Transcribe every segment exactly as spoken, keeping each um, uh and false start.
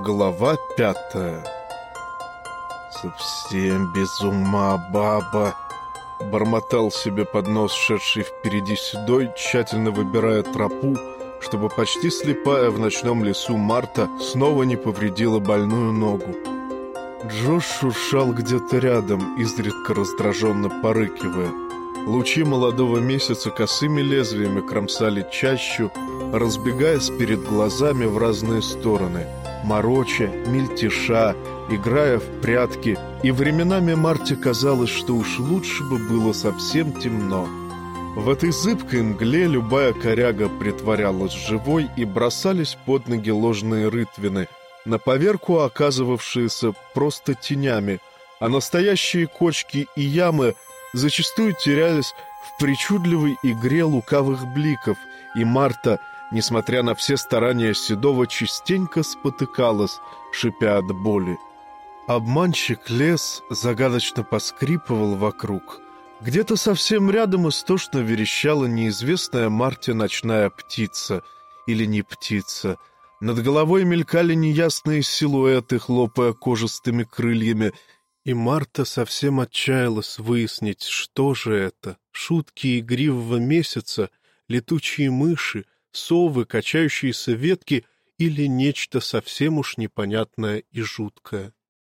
Глава пятая. «Совсем без ума, баба!» — бормотал себе под нос шедший впереди седой, тщательно выбирая тропу, чтобы почти слепая в ночном лесу Марта снова не повредила больную ногу. Джош шуршал где-то рядом, изредка раздраженно порыкивая. Лучи молодого месяца косыми лезвиями кромсали чащу, разбегаясь перед глазами в разные стороны, мороча, мельтеша, играя в прятки, и временами Марте казалось, что уж лучше бы было совсем темно. В этой зыбкой мгле любая коряга притворялась живой, и бросались под ноги ложные рытвины, на поверку оказывавшиеся просто тенями, а настоящие кочки и ямы зачастую терялись в причудливой игре лукавых бликов, и Марта, несмотря на все старания Седова, частенько спотыкалась, шипя от боли. Обманщик лес загадочно поскрипывал вокруг. Где-то совсем рядом истошно верещала неизвестная Марте ночная птица или не птица. Над головой мелькали неясные силуэты, хлопая кожистыми крыльями, и Марта совсем отчаялась выяснить, что же это: шутки игривого месяца, летучие мыши, совы, качающиеся ветки или нечто совсем уж непонятное и жуткое.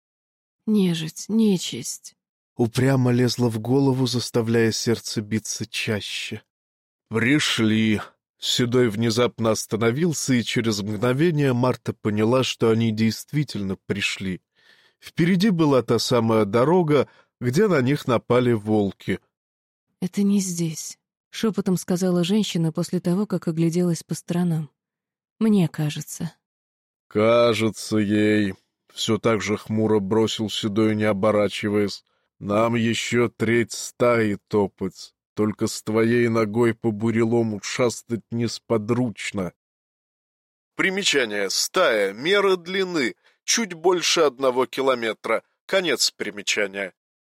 Нежить, нечисть. Упрямо лезла в голову, заставляя сердце биться чаще. «Пришли!» Седой внезапно остановился, и через мгновение Марта поняла, что они действительно пришли. Впереди была та самая дорога, где на них напали волки. «Это не здесь», — шепотом сказала женщина после того, как огляделась по сторонам. «Мне кажется». «Кажется ей», — все так же хмуро бросил Седой, не оборачиваясь. «Нам еще треть стаи топать, только с твоей ногой по бурелому шастать несподручно». Примечание. Стая. Мера длины. Чуть больше одного километра. Конец примечания.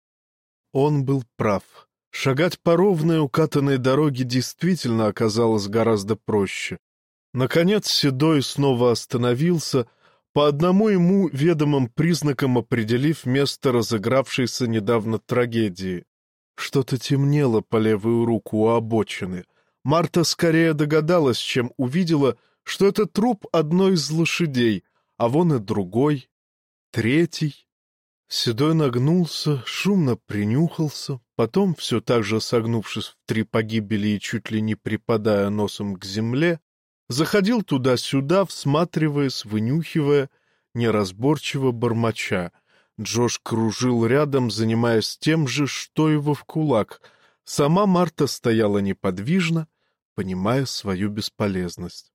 Он был прав. Шагать по ровной укатанной дороге действительно оказалось гораздо проще. Наконец Седой снова остановился, по одному ему ведомым признакам определив место разыгравшейся недавно трагедии. Что-то темнело по левую руку у обочины. Марта скорее догадалась, чем увидела, что это труп одной из лошадей, а вон и другой, третий. Седой нагнулся, шумно принюхался, потом, все так же согнувшись в три погибели и чуть ли не припадая носом к земле, заходил туда-сюда, всматриваясь, вынюхивая, неразборчиво бормоча. Джош кружил рядом, занимаясь тем же, что его в кулак. Сама Марта стояла неподвижно, понимая свою бесполезность.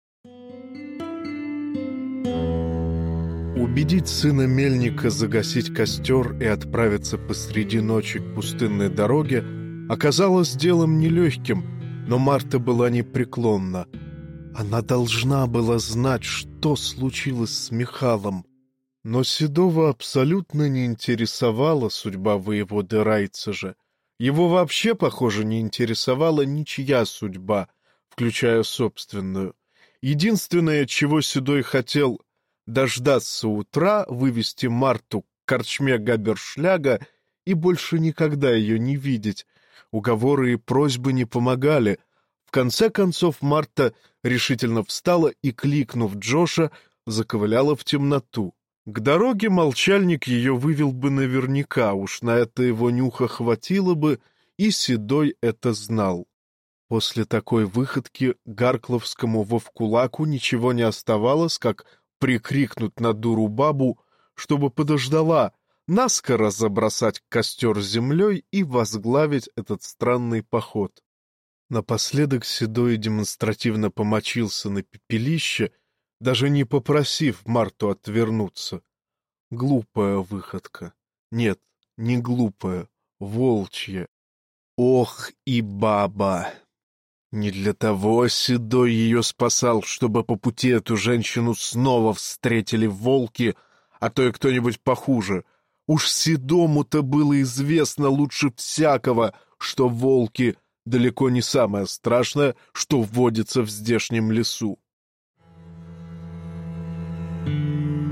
Убедить сына мельника загасить костер и отправиться посреди ночи к пустынной дороге оказалось делом нелегким, но Марта была непреклонна. Она должна была знать, что случилось с Михалом. Но Седова абсолютно не интересовала судьба воеводы Райцежа. Его вообще, похоже, не интересовала ничья судьба, включая собственную. Единственное, чего Седой хотел — дождаться утра, вывести Марту к корчме Габершляга и больше никогда ее не видеть. Уговоры и просьбы не помогали. В конце концов Марта решительно встала и, кликнув Джоша, заковыляла в темноту. К дороге молчальник ее вывел бы наверняка, уж на это его нюха хватило бы, и Седой это знал. После такой выходки Гаркловскому вовкулаку ничего не оставалось, как прикрикнуть на дуру бабу, чтобы подождала, наскоро забросать костер землей и возглавить этот странный поход. Напоследок Седой демонстративно помочился на пепелище, даже не попросив Марту отвернуться. Глупая выходка. Нет, не глупая, волчья. Ох и баба! Не для того Седой ее спасал, чтобы по пути эту женщину снова встретили волки, а то и кто-нибудь похуже. Уж Седому-то было известно лучше всякого, что волки далеко не самое страшное, что водится в здешнем лесу.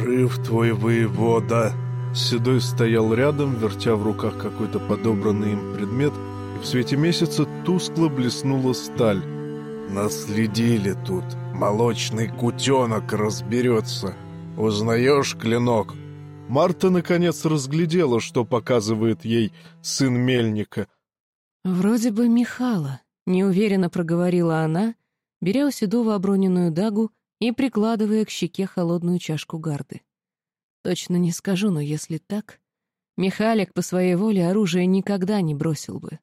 «Жив твой воевода!» Седой стоял рядом, вертя в руках какой-то подобранный им предмет, и в свете месяца тускло блеснула сталь. «Наследили тут. Молочный кутенок разберется. Узнаешь клинок?» Марта, наконец, разглядела, что показывает ей сын мельника. «Вроде бы Михала», — неуверенно проговорила она, беря у Седова оброненную дагу и прикладывая к щеке холодную чашку гарды. «Точно не скажу, но если так, Михалик по своей воле оружие никогда не бросил бы».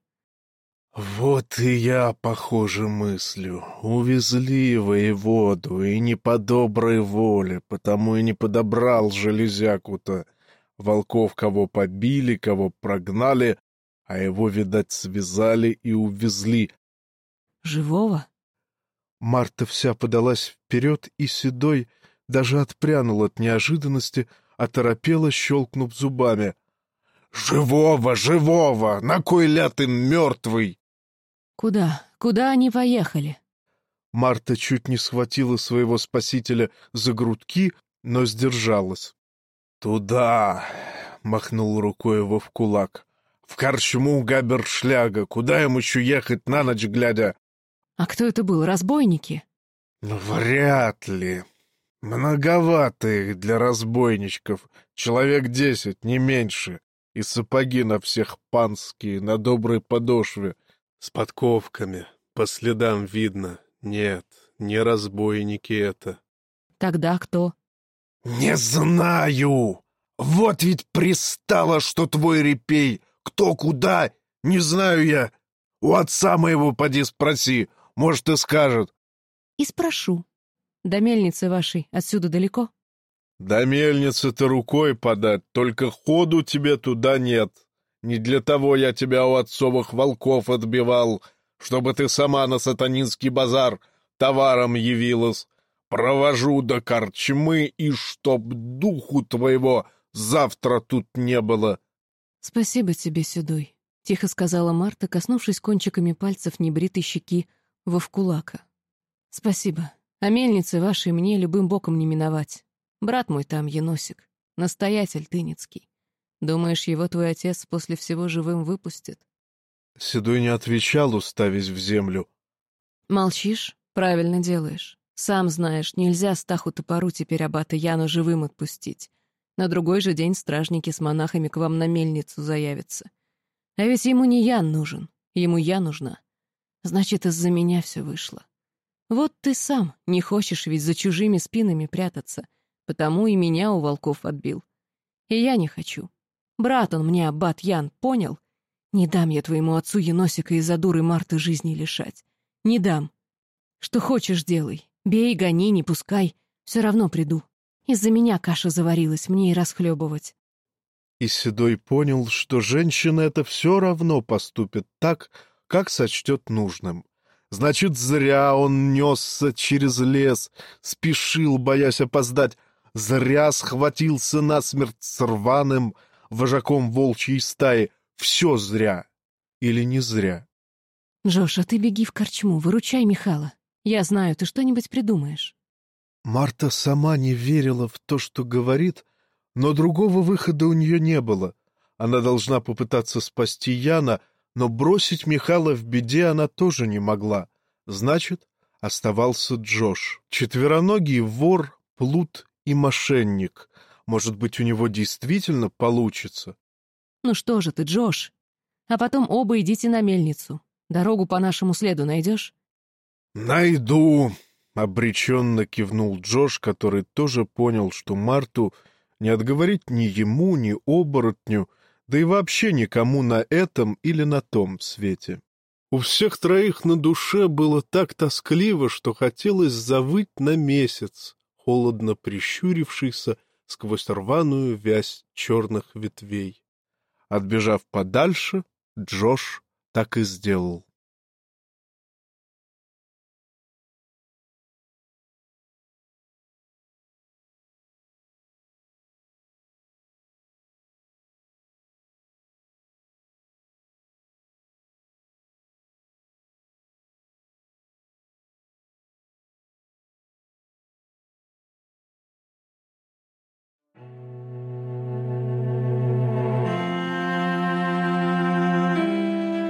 «Вот и я, похоже, мыслю. Увезли воеводу, и не по доброй воле, потому и не подобрал железяку-то. Волков кого побили, кого прогнали, а его, видать, связали и увезли». «Живого?» Марта вся подалась вперед, и Седой даже отпрянул от неожиданности, оторопело щелкнув зубами. «Живого, живого! На кой ляд им мертвый?» «Куда? Куда они поехали?» Марта чуть не схватила своего спасителя за грудки, но сдержалась. «Туда!» — махнул рукой его в кулак. «В корчму Габершляга! Куда им еще ехать на ночь глядя?» «А кто это был, разбойники?» «Вряд ли. Многовато их для разбойничков. Человек десять, не меньше. И сапоги на всех панские, на доброй подошве. С подковками. По следам видно. Нет, не разбойники это». «Тогда кто?» «Не знаю! Вот ведь пристало, что твой репей! Кто куда? Не знаю я! У отца моего поди спроси, может, и скажет». «И спрошу. До мельницы вашей отсюда далеко?» «До мельницы-то рукой подать, только ходу тебе туда нет. Не для того я тебя у отцовых волков отбивал, чтобы ты сама на сатанинский базар товаром явилась. Провожу до корчмы, и чтоб духу твоего завтра тут не было». «Спасибо тебе, Седой», — тихо сказала Марта, коснувшись кончиками пальцев небритой щеки Вовкулака. «Спасибо. А мельницы вашей мне любым боком не миновать. Брат мой там, Еносик, настоятель тыницкий. Думаешь, его твой отец после всего живым выпустит?» Седой не отвечал, уставясь в землю. «Молчишь? Правильно делаешь. Сам знаешь, нельзя Стаху Топору теперь аббата Яну живым отпустить. На другой же день стражники с монахами к вам на мельницу заявятся. А ведь ему не Ян нужен, ему я нужна. Значит, из-за меня все вышло. Вот ты сам не хочешь ведь за чужими спинами прятаться, потому и меня у волков отбил. И я не хочу. Брат он мне, аббат Ян, понял? Не дам я твоему отцу Еносика из-за дуры Марты жизни лишать. Не дам. Что хочешь делай. Бей, гони, не пускай. Все равно приду. Из-за меня каша заварилась, мне и расхлебывать». И Седой понял, что женщина это все равно поступит так, как сочтет нужным. Значит, зря он несся через лес, спешил, боясь опоздать, зря схватился насмерть с рваным вожаком волчьей стаи. Все зря. Или не зря. «Джош, а ты беги в корчму, выручай Михала. Я знаю, ты что-нибудь придумаешь». Марта сама не верила в то, что говорит, но другого выхода у нее не было. Она должна попытаться спасти Яна, но бросить Михала в беде она тоже не могла. Значит, оставался Джош. Четвероногий вор, плут и мошенник. Может быть, у него действительно получится? «Ну что же ты, Джош? А потом оба идите на мельницу. Дорогу по нашему следу найдешь?» «Найду!» — обреченно кивнул Джош, который тоже понял, что Марту не отговорить ни ему, ни оборотню, да и вообще никому на этом или на том свете. У всех троих на душе было так тоскливо, что хотелось завыть на месяц, холодно прищурившийся сквозь рваную вязь черных ветвей. Отбежав подальше, Джош так и сделал.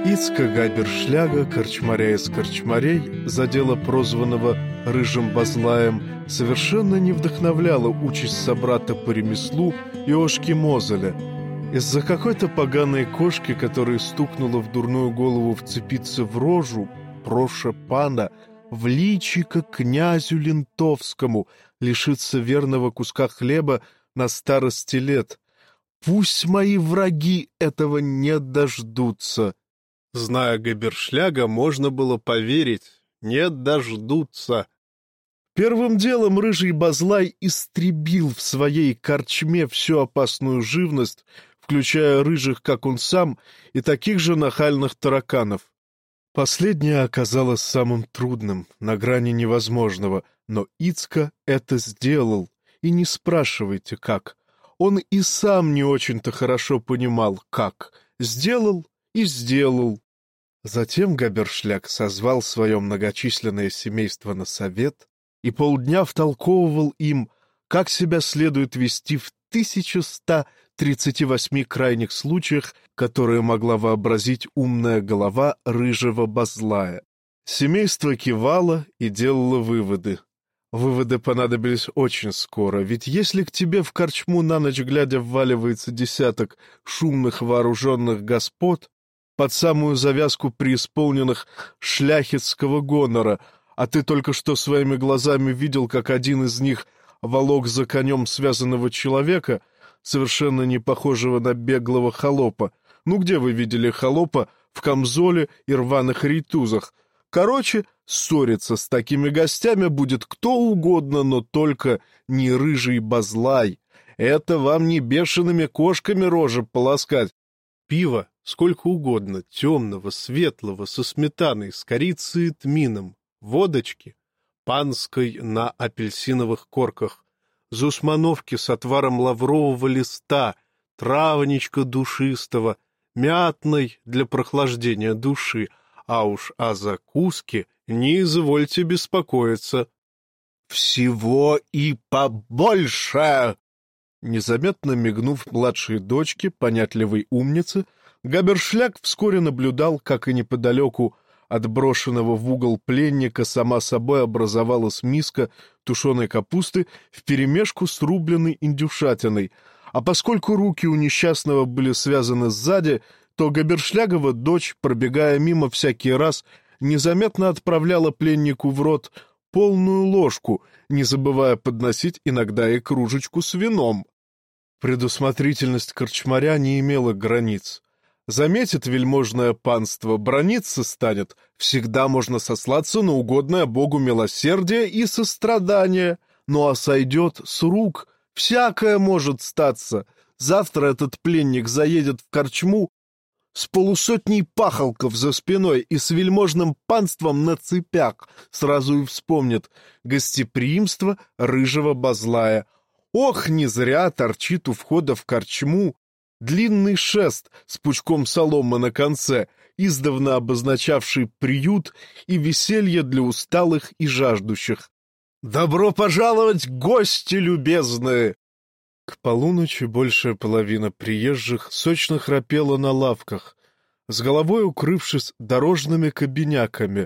Ицка Габершляга, корчмаря из корчмарей, за дело прозванного Рыжим Базлаем, совершенно не вдохновляла участь собрата по ремеслу Иошки Мозеля. Из-за какой-то поганой кошки, которая стукнула в дурную голову вцепиться в рожу, проша пана, в личико князю Лентовскому, лишиться верного куска хлеба на старости лет. Пусть мои враги этого не дождутся. Зная Габершляга, можно было поверить, не дождутся. Первым делом Рыжий Базлай истребил в своей корчме всю опасную живность, включая рыжих, как он сам, и таких же нахальных тараканов. Последнее оказалось самым трудным, на грани невозможного, но Ицка это сделал, и не спрашивайте, как. Он и сам не очень-то хорошо понимал, как. Сделал и сделал. Затем Габершляг созвал свое многочисленное семейство на совет и полдня втолковывал им, как себя следует вести в тысяча сто тридцати восьми крайних случаях, которые могла вообразить умная голова Рыжего Базлая. Семейство кивало и делало выводы. Выводы понадобились очень скоро, ведь если к тебе в корчму на ночь глядя вваливается десяток шумных вооруженных господ, под самую завязку преисполненных шляхетского гонора, а ты только что своими глазами видел, как один из них волок за конем связанного человека, совершенно не похожего на беглого холопа. Ну где вы видели холопа в камзоле и рваных рейтузах? Короче, ссориться с такими гостями будет кто угодно, но только не Рыжий Базлай. Это вам не бешеными кошками рожи полоскать. Пиво сколько угодно, темного, светлого, со сметаной, с корицей и тмином, водочки, панской на апельсиновых корках, зусмановки с отваром лаврового листа, травничка душистого, мятной для прохлаждения души, а уж о закуске не извольте беспокоиться. Всего и побольше! Незаметно мигнув младшей дочке, понятливой умнице, Габершляг вскоре наблюдал, как и неподалеку от брошенного в угол пленника сама собой образовалась миска тушеной капусты вперемешку с рубленой индюшатиной, а поскольку руки у несчастного были связаны сзади, то Габершлягова дочь, пробегая мимо всякий раз, незаметно отправляла пленнику в рот полную ложку, не забывая подносить иногда и кружечку с вином. Предусмотрительность корчмаря не имела границ. Заметит вельможное панство, браниться станет, всегда можно сослаться на угодное Богу милосердие и сострадание. Ну а сойдет с рук, всякое может статься. Завтра этот пленник заедет в корчму с полусотней пахалков за спиной и с вельможным панством на цепях, сразу и вспомнит гостеприимство Рыжего Базлая. Ох, не зря торчит у входа в корчму длинный шест с пучком соломы на конце, издавна обозначавший приют и веселье для усталых и жаждущих. «Добро пожаловать, гости любезные!» К полуночи большая половина приезжих сочно храпела на лавках, с головой укрывшись дорожными кабиняками.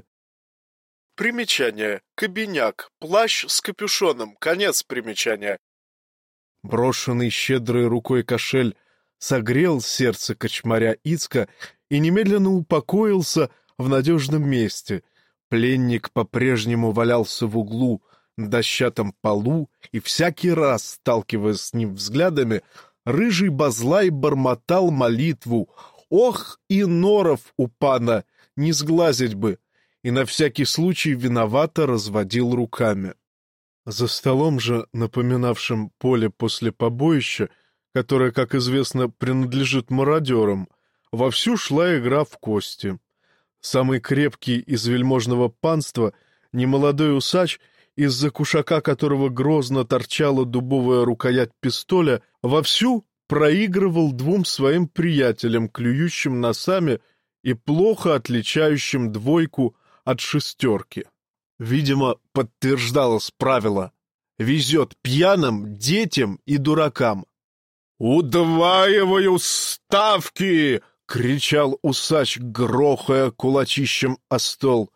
Примечание. Кабиняк. Плащ с капюшоном. Конец примечания. Брошенный щедрой рукой кошель согрел сердце кочмаря Ицка и немедленно упокоился в надежном месте. Пленник по-прежнему валялся в углу на дощатом полу, и всякий раз, сталкиваясь с ним взглядами, Рыжий Базлай бормотал молитву: «Ох, и норов у пана, не сглазить бы!» и на всякий случай виновато разводил руками. За столом же, напоминавшим поле после побоища, которое, как известно, принадлежит мародерам, вовсю шла игра в кости. Самый крепкий из вельможного панства, немолодой усач, из-за кушака которого грозно торчала дубовая рукоять пистоля, вовсю проигрывал двум своим приятелям, клюющим носами и плохо отличающим двойку от шестерки. Видимо, подтверждалось правило: везет пьяным, детям и дуракам. «Удваиваю ставки!» кричал усач, грохая кулачищем о стол.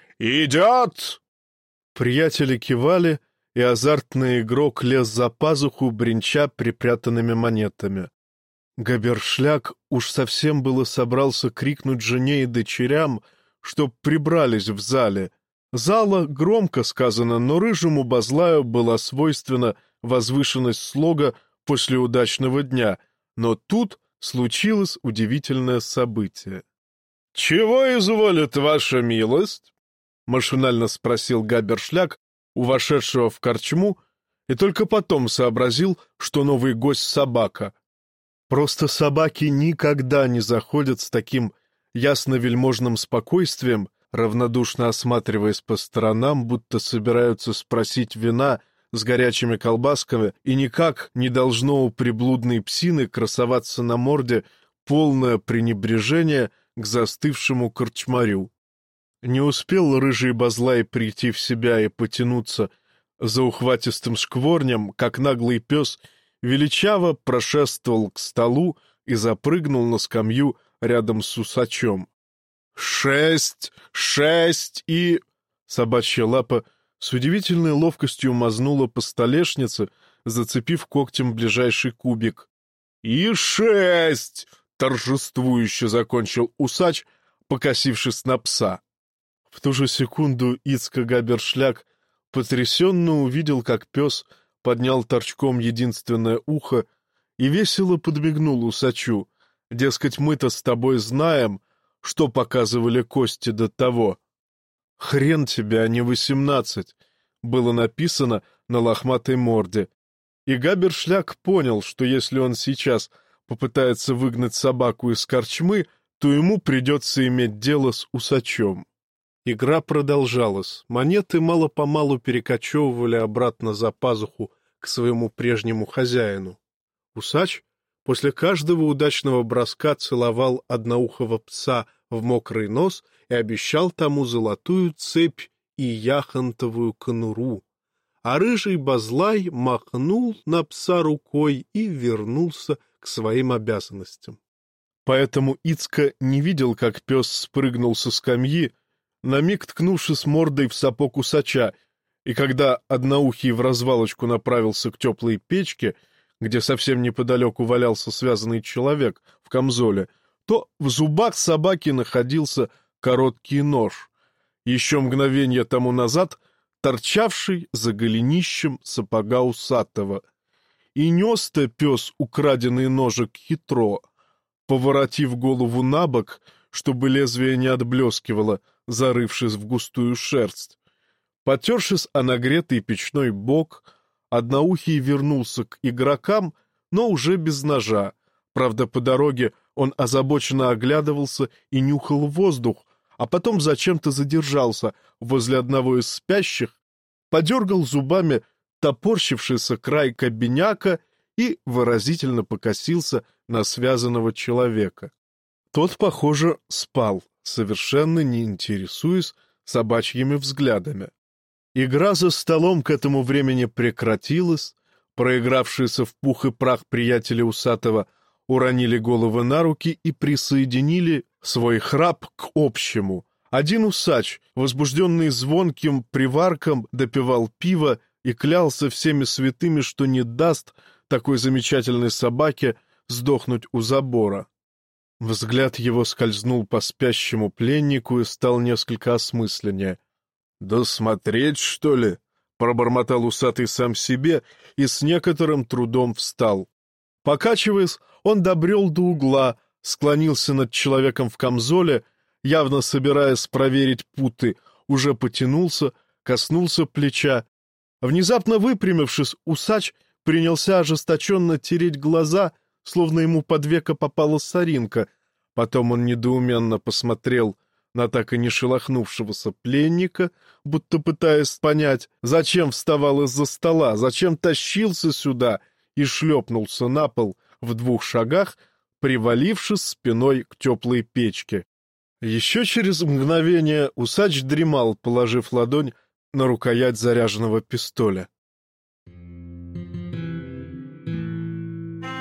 «Идет!» Приятели кивали, и азартный игрок лез за пазуху, бренча припрятанными монетами. Габершляк уж совсем было собрался крикнуть жене и дочерям, чтоб прибрались в зале. Зала громко сказано, но рыжему Базлаю была свойственна возвышенность слога после удачного дня, но тут случилось удивительное событие. — Чего изволит ваша милость? — машинально спросил Габершляк у вошедшего в корчму, и только потом сообразил, что новый гость — собака. Просто собаки никогда не заходят с таким ясно-вельможным спокойствием, равнодушно осматриваясь по сторонам, будто собираются спросить вина с горячими колбасками, и никак не должно у приблудной псины красоваться на морде полное пренебрежение к застывшему корчмарю. Не успел рыжий Базлай прийти в себя и потянуться за ухватистым шкворнем, как наглый пес величаво прошествовал к столу и запрыгнул на скамью рядом с усачом. «Шесть! Шесть и...» Собачья лапа с удивительной ловкостью мазнула по столешнице, зацепив когтем ближайший кубик. «И шесть!» — торжествующе закончил усач, покосившись на пса. В ту же секунду Ицка Габершляк потрясенно увидел, как пес поднял торчком единственное ухо и весело подмигнул усачу. Дескать, мы-то с тобой знаем, что показывали кости до того. «Хрен тебе, а не восемнадцать», — было написано на лохматой морде. И Габершляк понял, что если он сейчас попытается выгнать собаку из корчмы, то ему придется иметь дело с усачом. Игра продолжалась. Монеты мало-помалу перекочевывали обратно за пазуху к своему прежнему хозяину. Усач после каждого удачного броска целовал одноухого пса в мокрый нос и обещал тому золотую цепь и яхонтовую конуру. А рыжий Базлай махнул на пса рукой и вернулся к своим обязанностям. Поэтому Ицка не видел, как пес спрыгнул со скамьи, на миг ткнувшись мордой в сапог усача, и когда одноухий в развалочку направился к теплой печке, где совсем неподалеку валялся связанный человек в камзоле, то в зубах собаки находился короткий нож, еще мгновение тому назад торчавший за голенищем сапога усатого. И нес-то пес украденный ножик хитро, поворотив голову на бок, чтобы лезвие не отблескивало, зарывшись в густую шерсть. Потершись о нагретый печной бок, одноухий вернулся к игрокам, но уже без ножа. Правда, по дороге он озабоченно оглядывался и нюхал воздух, а потом зачем-то задержался возле одного из спящих, подергал зубами топорщившийся край кабеняка и выразительно покосился на связанного человека. Тот, похоже, спал, совершенно не интересуясь собачьими взглядами. Игра за столом к этому времени прекратилась, проигравшиеся в пух и прах приятели усатого уронили головы на руки и присоединили свой храп к общему. Один усач, возбужденный звонким приварком, допивал пиво и клялся всеми святыми, что не даст такой замечательной собаке сдохнуть у забора. Взгляд его скользнул по спящему пленнику и стал несколько осмысленнее. «Да смотреть, что ли?» — пробормотал усатый сам себе и с некоторым трудом встал. Покачиваясь, он добрел до угла, склонился над человеком в камзоле, явно собираясь проверить путы, уже потянулся, коснулся плеча. Внезапно выпрямившись, усач принялся ожесточенно тереть глаза, словно ему под веко попала соринка. Потом он недоуменно посмотрел на так и не шелохнувшегося пленника, будто пытаясь понять, зачем вставал из-за стола, зачем тащился сюда, и шлепнулся на пол в двух шагах, привалившись спиной к теплой печке. Еще через мгновение усач дремал, положив ладонь на рукоять заряженного пистоля.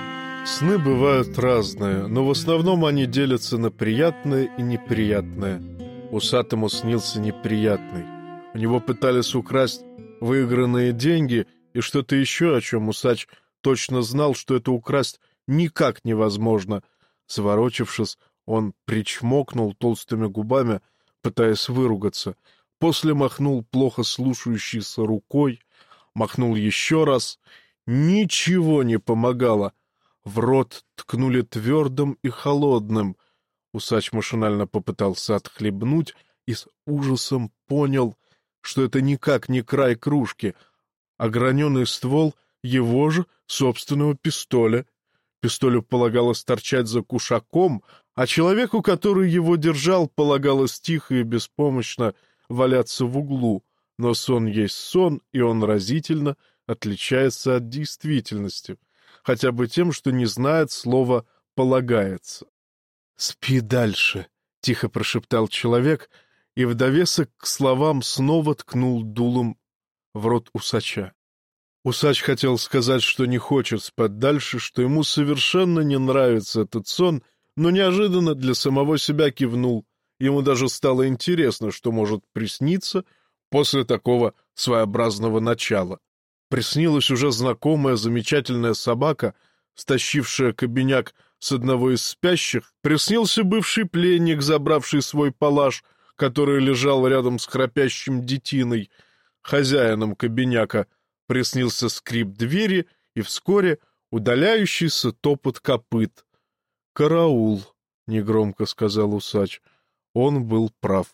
Сны бывают разные, но в основном они делятся на приятное и неприятное. Усатому снился неприятный. У него пытались украсть выигранные деньги и что-то еще, о чем усач точно знал, что это украсть никак невозможно. Заворочившись, он причмокнул толстыми губами, пытаясь выругаться. После махнул плохо слушающейся рукой, махнул еще раз. Ничего не помогало. В рот ткнули твердым и холодным. Усач машинально попытался отхлебнуть и с ужасом понял, что это никак не край кружки, а граненый ствол его же собственного пистоля. Пистолю полагалось торчать за кушаком, а человеку, который его держал, полагалось тихо и беспомощно валяться в углу. Но сон есть сон, и он разительно отличается от действительности, хотя бы тем, что не знает слова «полагается». «Спи дальше», — тихо прошептал человек, и в довесок к словам снова ткнул дулом в рот усача. Усач хотел сказать, что не хочет спать дальше, что ему совершенно не нравится этот сон, но неожиданно для самого себя кивнул. Ему даже стало интересно, что может присниться после такого своеобразного начала. Приснилась уже знакомая замечательная собака, стащившая кабеняк с одного из спящих. Приснился бывший пленник, забравший свой палаш, который лежал рядом с храпящим детиной, хозяином кабеняка. Приснился скрип двери и вскоре удаляющийся топот копыт. «Караул», — негромко сказал усач. Он был прав.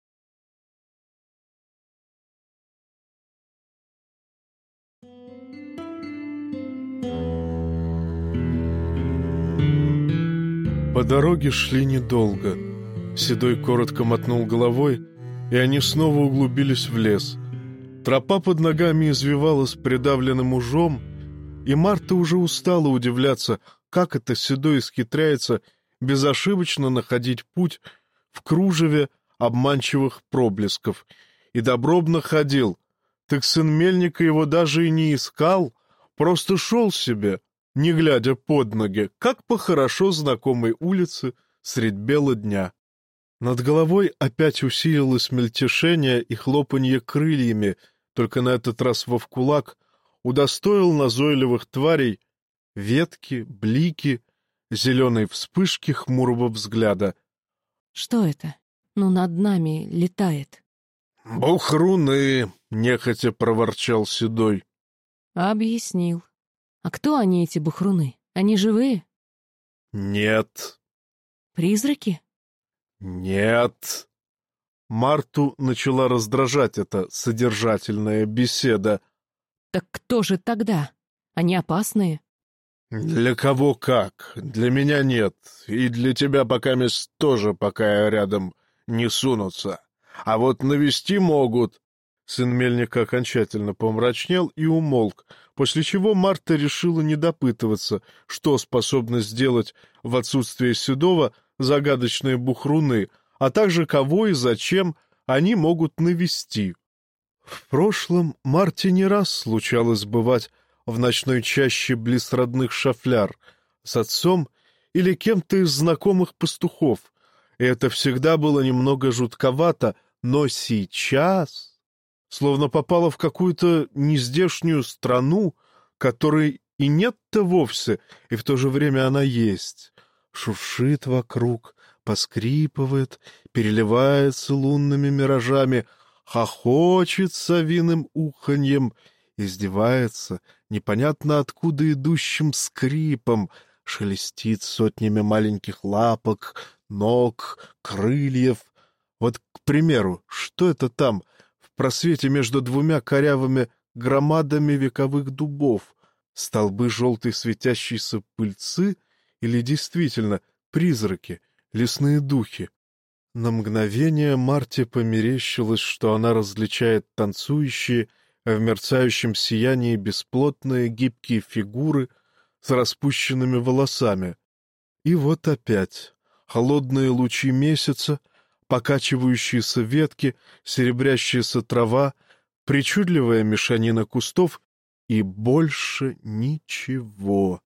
По дороге шли недолго. Седой коротко мотнул головой, и они снова углубились в лес. Тропа под ногами извивалась придавленным ужом, и Марта уже устала удивляться, как это Седой исхитряется безошибочно находить путь в кружеве обманчивых проблесков. И добробно ходил, так сын мельника его даже и не искал, просто шел себе, не глядя под ноги, как по хорошо знакомой улице средь бела дня. Над головой опять усилилось мельтешение и хлопанье крыльями, только на этот раз вовкулак удостоил назойливых тварей ветки, блики, зеленой вспышки хмурого взгляда. — Что это? Ну, над нами летает. — Бухруны! — нехотя проворчал Седой. — Объяснил. А кто они, эти бухруны? Они живые? — Нет. — Призраки? — Нет. Марту начала раздражать эта содержательная беседа. — Так кто же тогда? Они опасные? — Для кого как. Для меня нет. И для тебя пока мест тоже, пока рядом не сунутся. А вот навести могут. Сын мельника окончательно помрачнел и умолк, после чего Марта решила не допытываться, что способны сделать в отсутствие Седова загадочные бухруны, а также кого и зачем они могут навести. В прошлом Марте не раз случалось бывать в ночной чаще близ родных Шафляр с отцом или кем-то из знакомых пастухов, и это всегда было немного жутковато, но сейчас... Словно попала в какую-то нездешнюю страну, которой и нет-то вовсе, и в то же время она есть. Шуршит вокруг, поскрипывает, переливается лунными миражами, хохочет совиным уханьем, издевается непонятно откуда идущим скрипом, шелестит сотнями маленьких лапок, ног, крыльев. Вот, к примеру, что это там — в просвете между двумя корявыми громадами вековых дубов, столбы желтой светящейся пыльцы или действительно призраки, лесные духи? На мгновение Марте померещилось, что она различает танцующие, а в мерцающем сиянии бесплотные гибкие фигуры с распущенными волосами. И вот опять холодные лучи месяца, покачивающиеся ветки, серебрящаяся трава, причудливая мешанина кустов и больше ничего.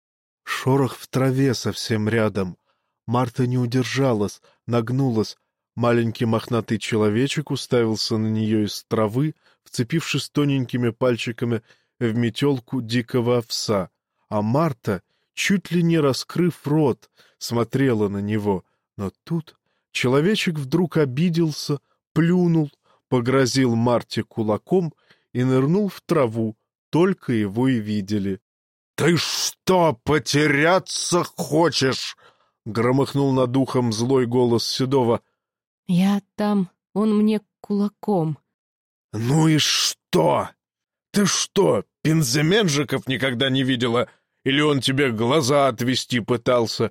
Шорох в траве совсем рядом. Марта не удержалась, нагнулась. Маленький мохнатый человечек уставился на нее из травы, вцепившись тоненькими пальчиками в метелку дикого овса, а Марта, чуть ли не раскрыв рот, смотрела на него. Но тут человечек вдруг обиделся, плюнул, погрозил Марте кулаком и нырнул в траву, только его и видели. — Ты что, потеряться хочешь? — громыхнул над ухом злой голос Седова. — Я там, он мне кулаком. — Ну и что? Ты что, пинземенжиков никогда не видела? Или он тебе глаза отвести пытался?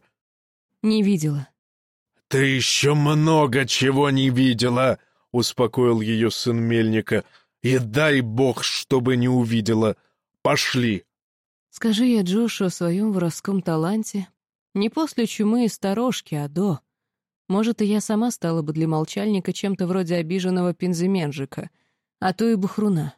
— Не видела. — Ты еще много чего не видела, — успокоил ее сын Мельника. — И дай бог, чтобы не увидела. Пошли. Скажи я Джошу о своем воровском таланте. Не после чумы и сторожки, а до. Может, и я сама стала бы для молчальника чем-то вроде обиженного пинземенжика, а то и бахруна.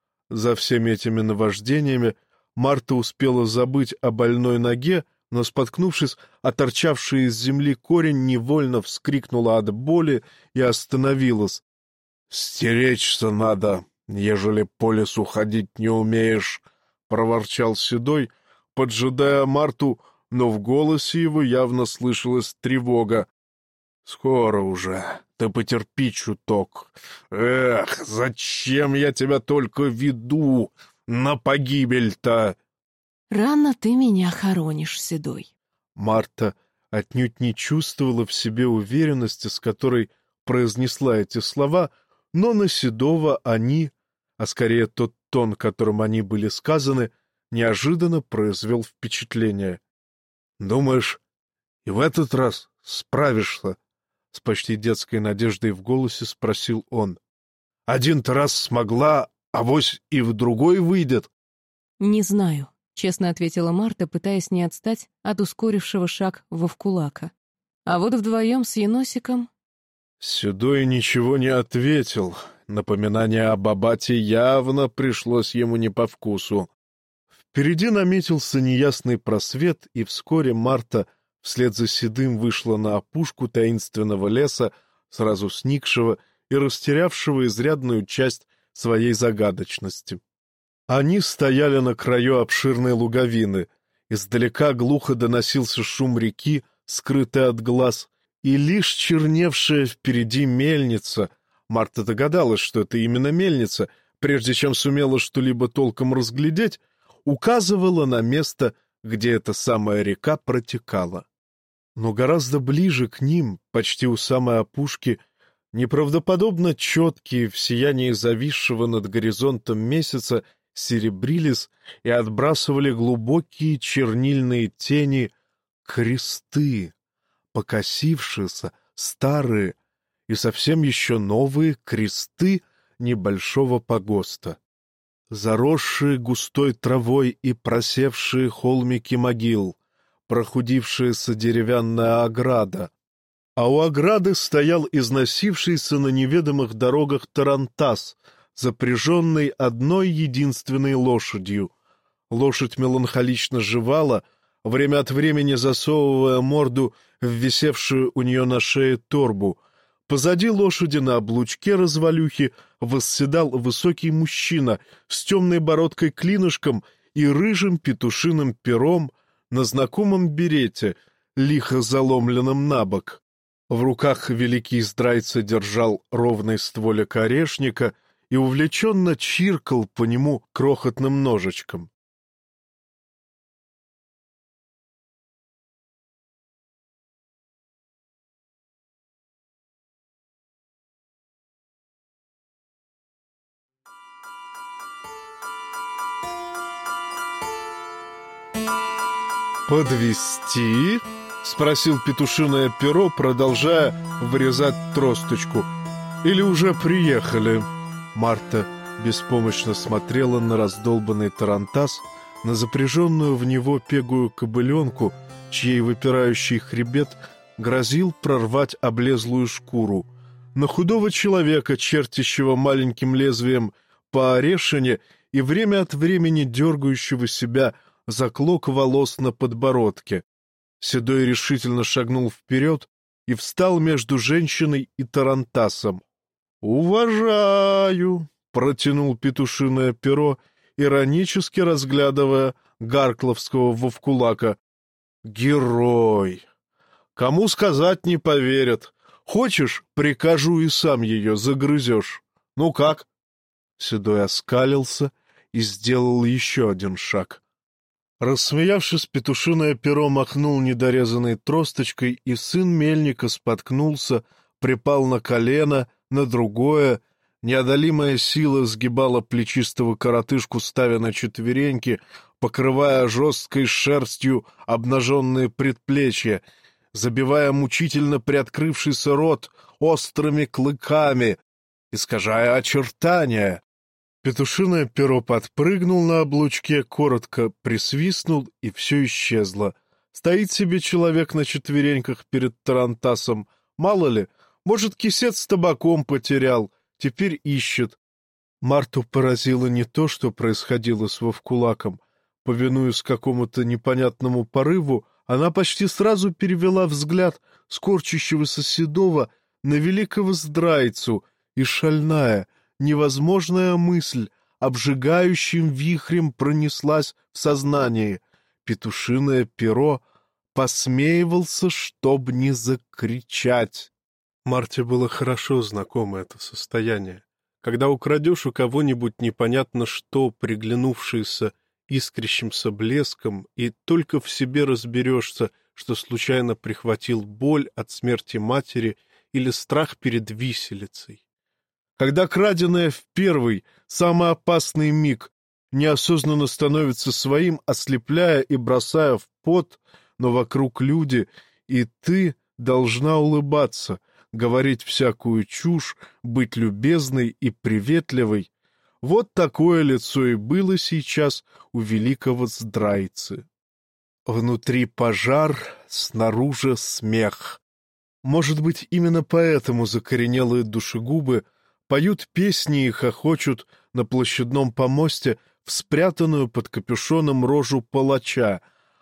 За всеми этими наваждениями Марта успела забыть о больной ноге, но, споткнувшись о торчавший из земли корень, невольно вскрикнула от боли и остановилась. — Стеречься надо, ежели по лесу ходить не умеешь, — проворчал Седой, поджидая Марту, но в голосе его явно слышалась тревога. — Скоро уже, ты потерпи чуток. Эх, зачем я тебя только веду на погибель-то? — Рано ты меня хоронишь, Седой. Марта отнюдь не чувствовала в себе уверенности, с которой произнесла эти слова, но на Седова они, а скорее тот тон, которым они были сказаны, неожиданно произвел впечатление. — Думаешь, и в этот раз справишься? — с почти детской надеждой в голосе спросил он. — Один-то раз смогла, авось и в другой выйдет. — Не знаю, — честно ответила Марта, пытаясь не отстать от ускорившего шаг Вовкулака. А вот вдвоем с Еносиком... Седой ничего не ответил. Напоминание об Абате явно пришлось ему не по вкусу. Впереди наметился неясный просвет, и вскоре Марта вслед за Седым вышла на опушку таинственного леса, сразу сникшего и растерявшего изрядную часть своей загадочности. Они стояли на краю обширной луговины. Издалека глухо доносился шум реки, скрытый от глаз, и лишь черневшая впереди мельница. Марта догадалась, что это именно мельница, прежде чем сумела что-либо толком разглядеть, указывала на место, где эта самая река протекала. Но гораздо ближе к ним, почти у самой опушки, неправдоподобно четкие в сиянии зависшего над горизонтом месяца серебрились и отбрасывали глубокие чернильные тени кресты, покосившиеся, старые и совсем еще новые кресты небольшого погоста. Заросшие густой травой и просевшие холмики могил, прохудившаяся деревянная ограда, а у ограды стоял износившийся на неведомых дорогах тарантас, запряженный одной единственной лошадью. Лошадь меланхолично жевала, время от времени засовывая морду в висевшую у нее на шее торбу. Позади лошади на облучке развалюхи восседал высокий мужчина с темной бородкой-клинышком и рыжим петушиным пером на знакомом берете, лихо заломленном на бок. В руках великий здрайца держал ровный стволик орешника и увлеченно чиркал по нему крохотным ножичком. «Подвезти?» — спросил петушиное перо, продолжая вырезать тросточку. «Или уже приехали?» Марта беспомощно смотрела на раздолбанный тарантас, на запряженную в него пегую кобыленку, чьей выпирающий хребет грозил прорвать облезлую шкуру, на худого человека, чертящего маленьким лезвием по орешине и время от времени дергающего себя за клок волос на подбородке. Седой решительно шагнул вперед и встал между женщиной и тарантасом. «Уважаю!» — протянул петушиное перо, иронически разглядывая гаркловского вовкулака. «Герой! Кому сказать не поверят. Хочешь, прикажу и сам ее загрызешь. Ну как?» Седой оскалился и сделал еще один шаг. Рассмеявшись, петушиное перо махнул недорезанной тросточкой, и сын мельника споткнулся, припал на колено, на другое. Неодолимая сила сгибала плечистого коротышку, ставя на четвереньки, покрывая жесткой шерстью обнаженные предплечья, забивая мучительно приоткрывшийся рот острыми клыками, искажая очертания. Петушиное перо подпрыгнул на облучке, коротко присвистнул, и все исчезло. Стоит себе человек на четвереньках перед тарантасом. Мало ли, может, кисет с табаком потерял, теперь ищет. Марту поразило не то, что происходило с вовкулаком. Повинуясь какому-то непонятному порыву, она почти сразу перевела взгляд с корчащегося седого на великого здрайцу, и шальная, невозможная мысль обжигающим вихрем пронеслась в сознании. Петушиное перо посмеивался, чтоб не закричать. Марте было хорошо знакомо это состояние. Когда украдешь у кого-нибудь непонятно что, приглянувшееся искрящимся блеском, и только в себе разберешься, что случайно прихватил боль от смерти матери или страх перед виселицей. Когда краденое в первый, самый опасный миг неосознанно становится своим, ослепляя и бросая в пот, но вокруг люди, и ты должна улыбаться, говорить всякую чушь, быть любезной и приветливой. Вот такое лицо и было сейчас у великого здрайцы. Внутри пожар, снаружи смех. Может быть, именно поэтому закоренелые душегубы поют песни и хохочут на площадном помосте в спрятанную под капюшоном рожу палача.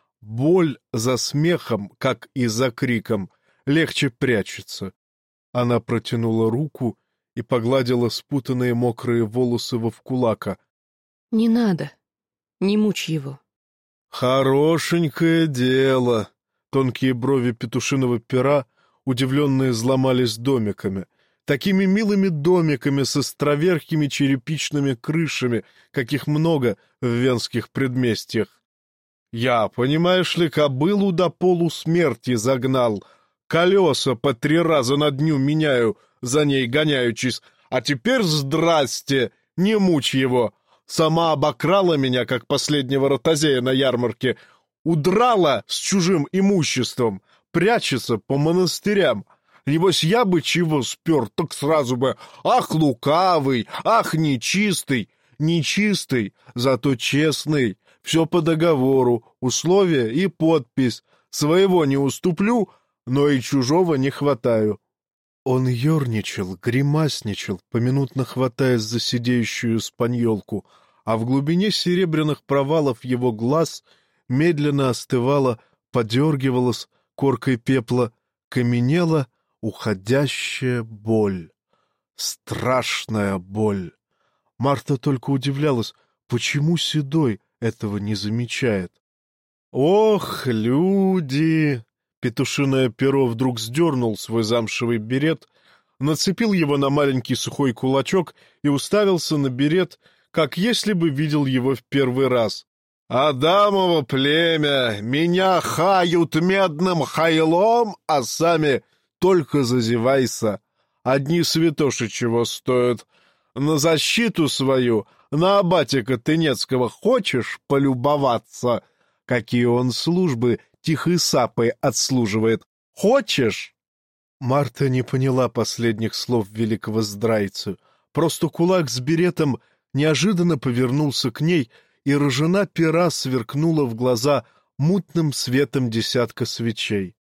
Боль за смехом, как и за криком, легче прячется. Она протянула руку и погладила спутанные мокрые волосы вовкулака. — Не надо. Не мучь его. — Хорошенькое дело. Тонкие брови петушиного пера удивленные взломались домиками. Такими милыми домиками с островерхими черепичными крышами, каких много в венских предместьях. Я, понимаешь ли, кобылу до полусмерти загнал, колеса по три раза на дню меняю, за ней гоняючись, а теперь здрасте, не мучь его. Сама обокрала меня, как последнего ротозея на ярмарке, удрала с чужим имуществом, прячется по монастырям. Небось, я бы чего спер, так сразу бы «Ах, лукавый! Ах, нечистый!» Нечистый, зато честный. Все по договору, условия и подпись. Своего не уступлю, но и чужого не хватаю. Он ерничал, гримасничал, поминутно хватаясь за сидеющую спаньолку, а в глубине серебряных провалов его глаз медленно остывала, подергивалась коркой пепла, каменела уходящая боль. Страшная боль. Марта только удивлялась, почему Седой этого не замечает. «Ох, люди!» Петушиное перо вдруг сдернул свой замшевый берет, нацепил его на маленький сухой кулачок и уставился на берет, как если бы видел его в первый раз. «Адамово племя! Меня хают медным хайлом, а сами только зазевайся! Одни святоши чего стоят! На защиту свою, на абатика Тынецкого хочешь полюбоваться? Какие он службы тихой сапой отслуживает! Хочешь?» Марта не поняла последних слов великого здрайцу. Просто кулак с беретом неожиданно повернулся к ней, и рожена пера сверкнула в глаза мутным светом десятка свечей.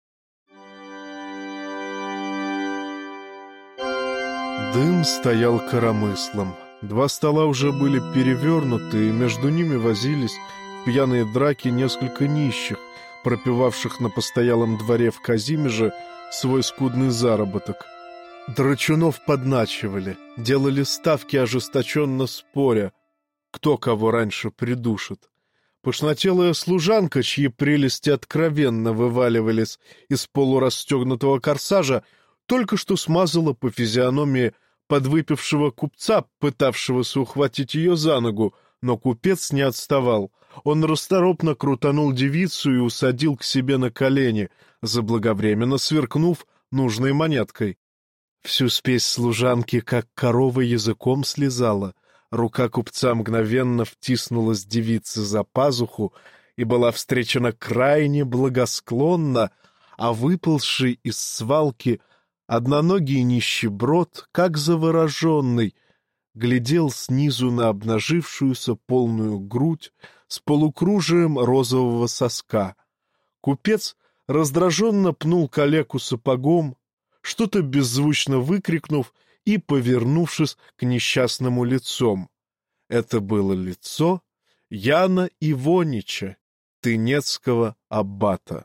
Дым стоял коромыслом. Два стола уже были перевернуты, и между ними возились в пьяные драки несколько нищих, пропивавших на постоялом дворе в Казимеже свой скудный заработок. Драчунов подначивали, делали ставки, ожесточенно споря, кто кого раньше придушит. Пышнотелая служанка, чьи прелести откровенно вываливались из полурастегнутого корсажа, только что смазала по физиономии подвыпившего купца, пытавшегося ухватить ее за ногу, но купец не отставал. Он расторопно крутанул девицу и усадил к себе на колени, заблаговременно сверкнув нужной монеткой. Всю спесь служанки, как корова, языком слезала. Рука купца мгновенно втиснулась девице за пазуху и была встречена крайне благосклонно, а выползший из свалки одноногий нищеброд, как завороженный, глядел снизу на обнажившуюся полную грудь с полукружием розового соска. Купец раздраженно пнул калеку сапогом, что-то беззвучно выкрикнув и повернувшись к несчастному лицом. Это было лицо Яна Ивонича, тынецкого аббата.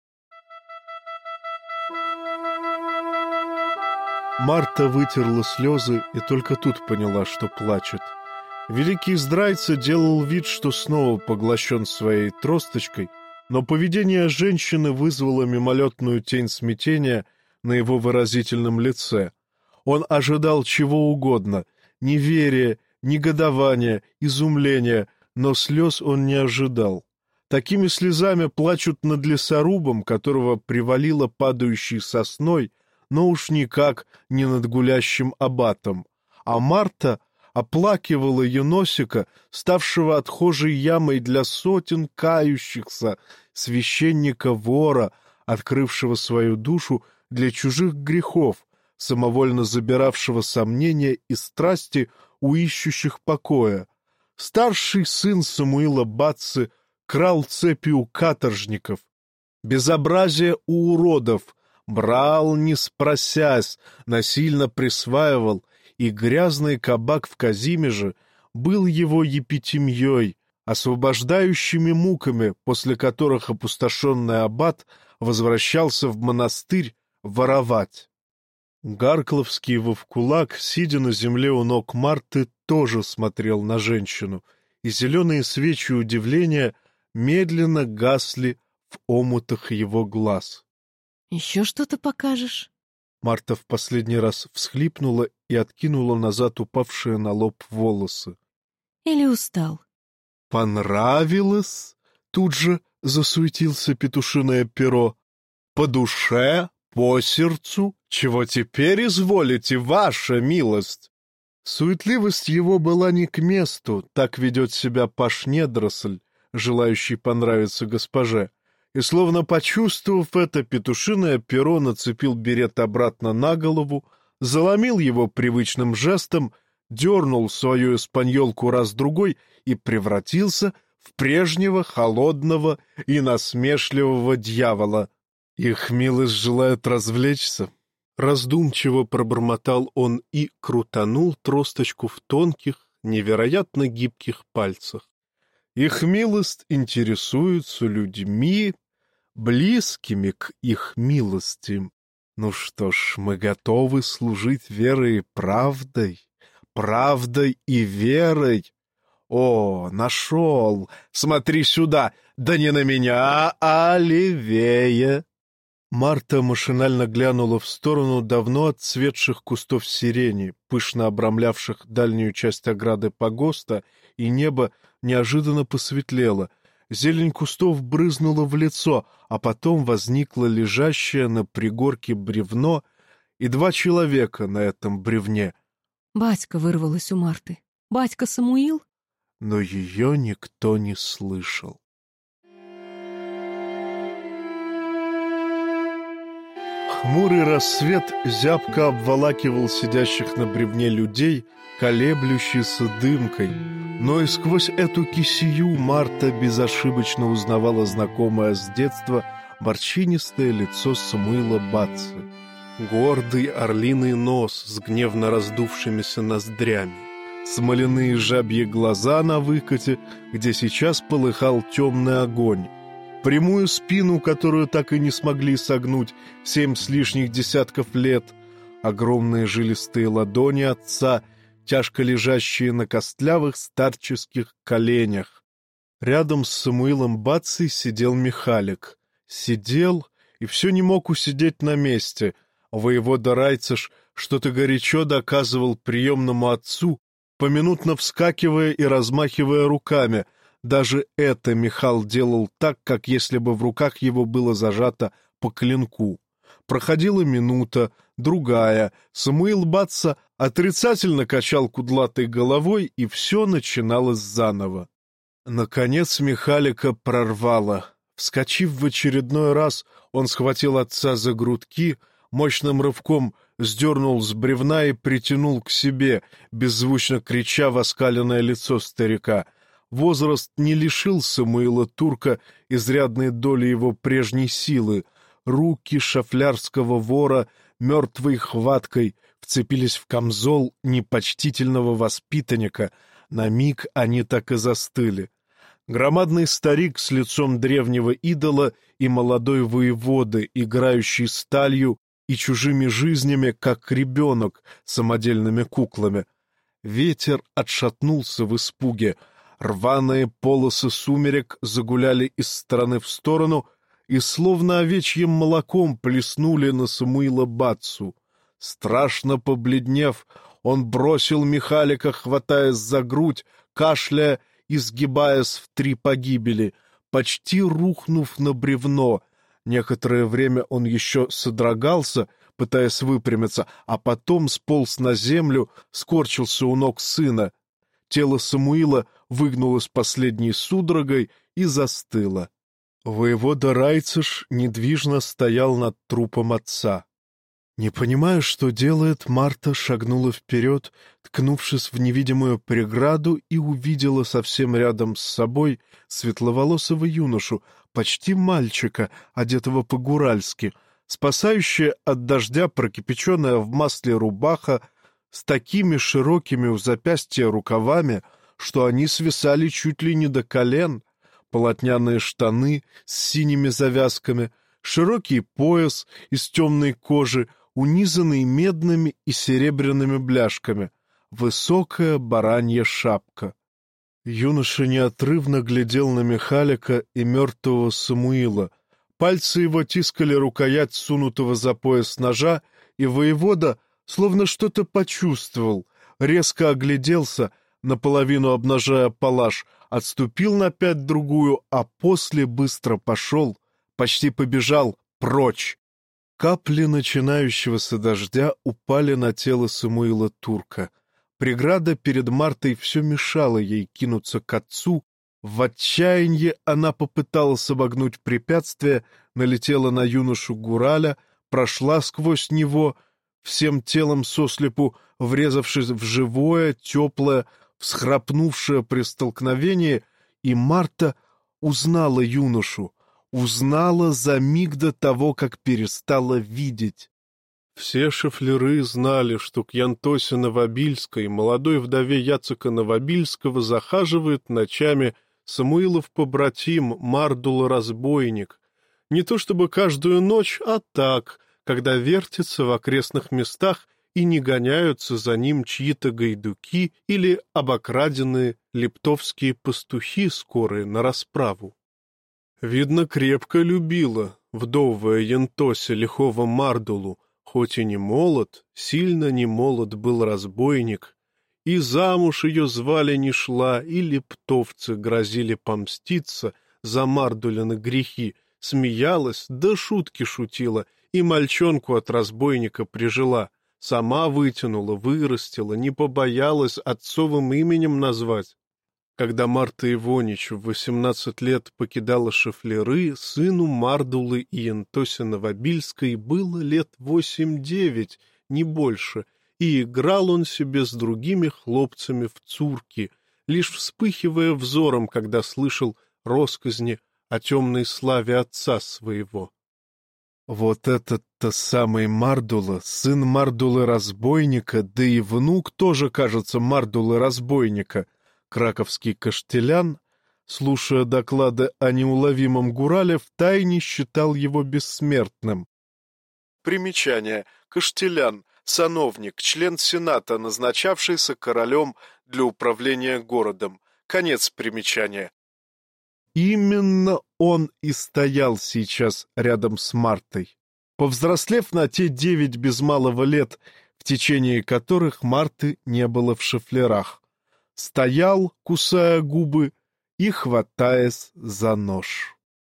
Марта вытерла слезы и только тут поняла, что плачет. Великий здрайца делал вид, что снова поглощен своей тросточкой, но поведение женщины вызвало мимолетную тень смятения на его выразительном лице. Он ожидал чего угодно — неверия, негодования, изумления, но слез он не ожидал. Такими слезами плачут над лесорубом, которого привалило падающей сосной, но уж никак не над гулящим аббатом. А Марта оплакивала Еносика, ставшего отхожей ямой для сотен кающихся, священника-вора, открывшего свою душу для чужих грехов, самовольно забиравшего сомнения и страсти у ищущих покоя. Старший сын Самуила Бацци крал цепи у каторжников, безобразие у уродов, брал, не спросясь, насильно присваивал, и грязный кабак в Казимеже был его епитемьей, освобождающими муками, после которых опустошенный аббат возвращался в монастырь воровать. Гаркловский вовкулак, сидя на земле у ног Марты, тоже смотрел на женщину, и зеленые свечи удивления медленно гасли в омутах его глаз. — Еще что-то покажешь? Марта в последний раз всхлипнула и откинула назад упавшие на лоб волосы. — Или устал? — Понравилось? — тут же засуетился петушиное перо. — По душе? По сердцу? Чего теперь изволите, ваша милость? Суетливость его была не к месту, так ведет себя паж недоросль, желающий понравиться госпоже. И, словно почувствовав это, петушиное перо нацепил берет обратно на голову, заломил его привычным жестом, дернул свою эспаньолку раз-другой и превратился в прежнего холодного и насмешливого дьявола. Их милость желает развлечься. Раздумчиво пробормотал он и крутанул тросточку в тонких, невероятно гибких пальцах. Их милость интересуется людьми, близкими к их милости. Ну что ж, мы готовы служить верой и правдой, правдой и верой. О, нашел! Смотри сюда! Да не на меня, а левее! Марта машинально глянула в сторону давно отцветших кустов сирени, пышно обрамлявших дальнюю часть ограды погоста, и небо неожиданно посветлело. Зелень кустов брызнула в лицо, а потом возникло лежащее на пригорке бревно и два человека на этом бревне. Батька вырвалась у Марты. Батька Самуил? Но ее никто не слышал. Хмурый рассвет зябко обволакивал сидящих на бревне людей, колеблющейся дымкой, но и сквозь эту кисию Марта безошибочно узнавала знакомое с детства морщинистое лицо Самуила Бацци. Гордый орлиный нос с гневно раздувшимися ноздрями, смоляные жабьи глаза на выкате, где сейчас полыхал темный огонь, прямую спину, которую так и не смогли согнуть семь с лишних десятков лет, огромные жилистые ладони отца, тяжко лежащие на костлявых старческих коленях. Рядом с Самуилом Бацей сидел Михалик. Сидел и все не мог усидеть на месте. Воевода Райцеш что-то горячо доказывал приемному отцу, поминутно вскакивая и размахивая руками. Даже это Михал делал так, как если бы в руках его было зажато по клинку. Проходила минута, другая. Самуил Баца отрицательно качал кудлатой головой, и все начиналось заново. Наконец Михалика прорвало. Вскочив в очередной раз, он схватил отца за грудки, мощным рывком сдернул с бревна и притянул к себе, беззвучно крича в оскаленное лицо старика. Возраст не лишил Самуила Турка изрядной доли его прежней силы. Руки шафлярского вора мертвой хваткой вцепились в камзол непочтительного воспитанника. На миг они так и застыли. Громадный старик с лицом древнего идола и молодой воеводы, играющий сталью и чужими жизнями, как ребенок с самодельными куклами. Ветер отшатнулся в испуге. Рваные полосы сумерек загуляли из стороны в сторону и словно овечьим молоком плеснули на Самуила Бацу. Страшно побледнев, он бросил Михалика, хватаясь за грудь, кашляя и сгибаясь в три погибели, почти рухнув на бревно. Некоторое время он еще содрогался, пытаясь выпрямиться, а потом сполз на землю, скорчился у ног сына. Тело Самуила выгнулось последней судорогой и застыло. Воевода Райцеш недвижно стоял над трупом отца. Не понимая, что делает, Марта шагнула вперед, ткнувшись в невидимую преграду, и увидела совсем рядом с собой светловолосого юношу, почти мальчика, одетого по-гуральски, спасающая от дождя прокипяченная в масле рубаха с такими широкими у запястья рукавами, что они свисали чуть ли не до колен, полотняные штаны с синими завязками, широкий пояс из темной кожи, унизанный медными и серебряными бляшками, высокая баранья шапка. Юноша неотрывно глядел на Михалика и мертвого Самуила. Пальцы его тискали рукоять сунутого за пояс ножа, и воевода словно что-то почувствовал, резко огляделся, наполовину обнажая палаш, отступил на пять другую, а после быстро пошел, почти побежал прочь. Капли начинающегося дождя упали на тело Самуила Турка. Преграда перед Мартой все мешала ей кинуться к отцу. В отчаянии она попыталась обогнуть препятствие, налетела на юношу Гураля, прошла сквозь него, всем телом сослепу врезавшись в живое, теплое, всхрапнувшее при столкновении, и Марта узнала юношу. Узнала за миг до того, как перестала видеть. Все шафляры знали, что к Янтосе Новобильской, молодой вдове Яцека Новобильского, захаживает ночами Самуилов побратим Мардул-разбойник. Не то чтобы каждую ночь, а так, когда вертится в окрестных местах и не гоняются за ним чьи-то гайдуки или обокраденные лептовские пастухи, скорые на расправу. Видно, крепко любила вдовая Янтося лихого Мардулу, хоть и не молод, сильно не молод был разбойник, и замуж ее звали не шла, и лептовцы грозили помститься за Мардулины грехи, смеялась, да шутки шутила, и мальчонку от разбойника прижила, сама вытянула, вырастила, не побоялась отцовым именем назвать. Когда Марта Ивонич в восемнадцать лет покидала шафляры, сыну Мардулы и Янтосе Новобильской было лет восемь-девять, не больше, и играл он себе с другими хлопцами в цурки, лишь вспыхивая взором, когда слышал россказни о темной славе отца своего. Вот этот-то самый Мардула, сын Мардулы-разбойника, да и внук тоже, кажется, Мардулы-разбойника, краковский Каштелян, слушая доклады о неуловимом Гурале, втайне считал его бессмертным. Примечание. Каштелян, сановник, член Сената, назначавшийся королем для управления городом. Конец примечания. Именно он и стоял сейчас рядом с Мартой. Повзрослев на те девять без малого лет, в течение которых Марты не было в шифлерах, стоял, кусая губы и хватаясь за нож.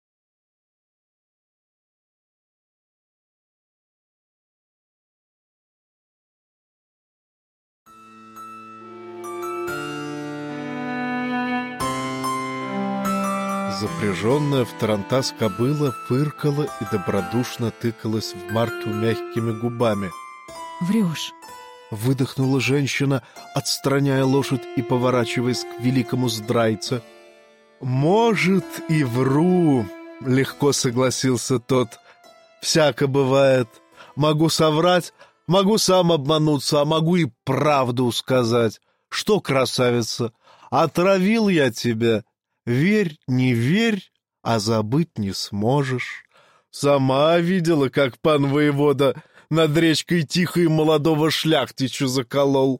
Запряженная в тарантас кобыла фыркала и добродушно тыкалась в Марту мягкими губами. «Врешь!» — выдохнула женщина, отстраняя лошадь и поворачиваясь к великому здрайце. «Может, и вру!» — легко согласился тот. «Всяко бывает. Могу соврать, могу сам обмануться, а могу и правду сказать. Что, красавица, отравил я тебя. Верь, не верь, а забыть не сможешь. Сама видела, как пан воевода над речкой Тихой молодого шляхтичу заколол.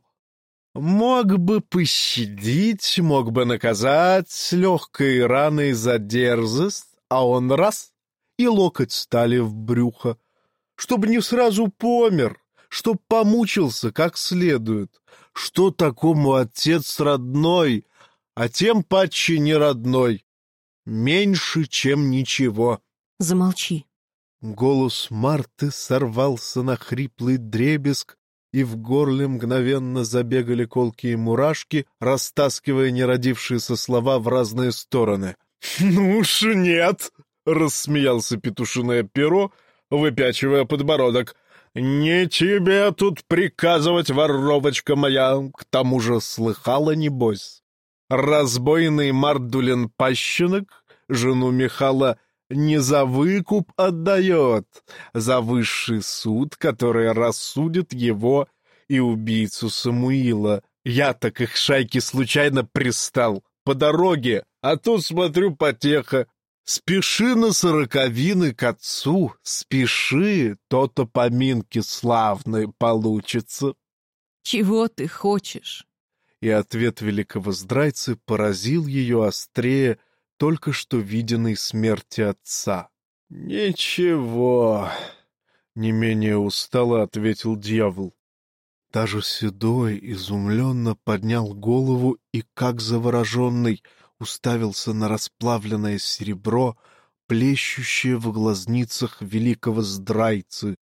Мог бы пощадить, мог бы наказать легкой раной за дерзость, а он раз — и локоть стали в брюхо. Чтоб не сразу помер, чтоб помучился как следует. Что такому отец родной, а тем паче не родной? Меньше, чем ничего. Замолчи. Голос Марты сорвался на хриплый дребезг, и в горле мгновенно забегали колкие мурашки, растаскивая неродившиеся слова в разные стороны. «Ну уж нет!» — рассмеялся петушиное перо, выпячивая подбородок. «Не тебе тут приказывать, воровочка моя, к тому же слыхала, небось. Разбойный Мардулин пащенок жену Михала не за выкуп отдает, за высший суд, который рассудит его и убийцу Самуила. Я так их шайки случайно пристал по дороге, а тут, смотрю, потеха. Спеши на сороковины к отцу, спеши, то-то поминки славные получится». «Чего ты хочешь?» И ответ великого здрайцы поразил ее острее только что виденной смерти отца. «Ничего», — не менее устало ответил дьявол. Даже седой изумленно поднял голову и, как завороженный, уставился на расплавленное серебро, плещущее в глазницах великого здрайцы.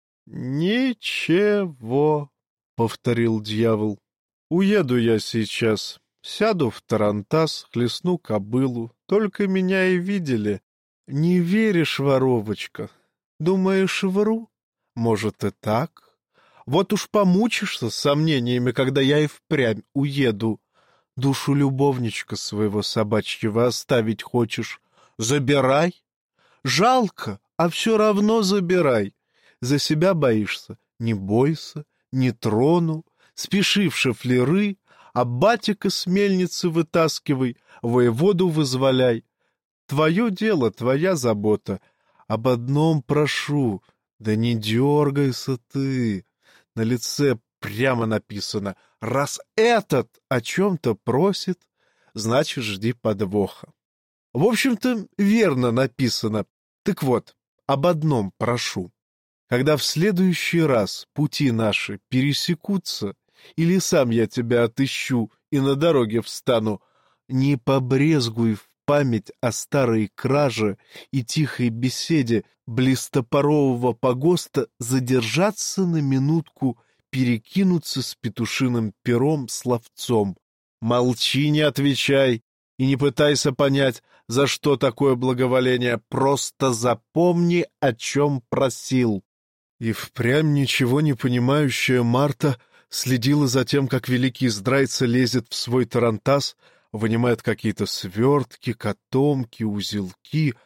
«Ничего», — повторил дьявол. «Уеду я сейчас, сяду в тарантас, хлестну кобылу, только меня и видели. Не веришь, воровочка? Думаешь, вру? Может, и так? Вот уж помучишься с сомнениями, когда я и впрямь уеду. Душу любовничка своего собачьего оставить хочешь? Забирай. Жалко, а все равно забирай. За себя боишься? Не бойся, не трону. Спеши в шафлеры, а батика с мельницы вытаскивай, воеводу вызволяй. Твое дело, твоя забота. Об одном прошу, да не дергайся ты. На лице прямо написано: раз этот о чем-то просит, значит, жди подвоха. В общем-то, верно написано. Так вот, об одном прошу. Когда в следующий раз пути наши пересекутся, или сам я тебя отыщу и на дороге встану, не побрезгуй в память о старой краже и тихой беседе близ топорового погоста задержаться на минутку, перекинуться с петушиным пером словцом. Молчи, не отвечай и не пытайся понять, за что такое благоволение, просто запомни, о чем просил». И впрямь ничего не понимающая Марта следила за тем, как великий здрайца лезет в свой тарантас, вынимает какие-то свертки, котомки, узелки,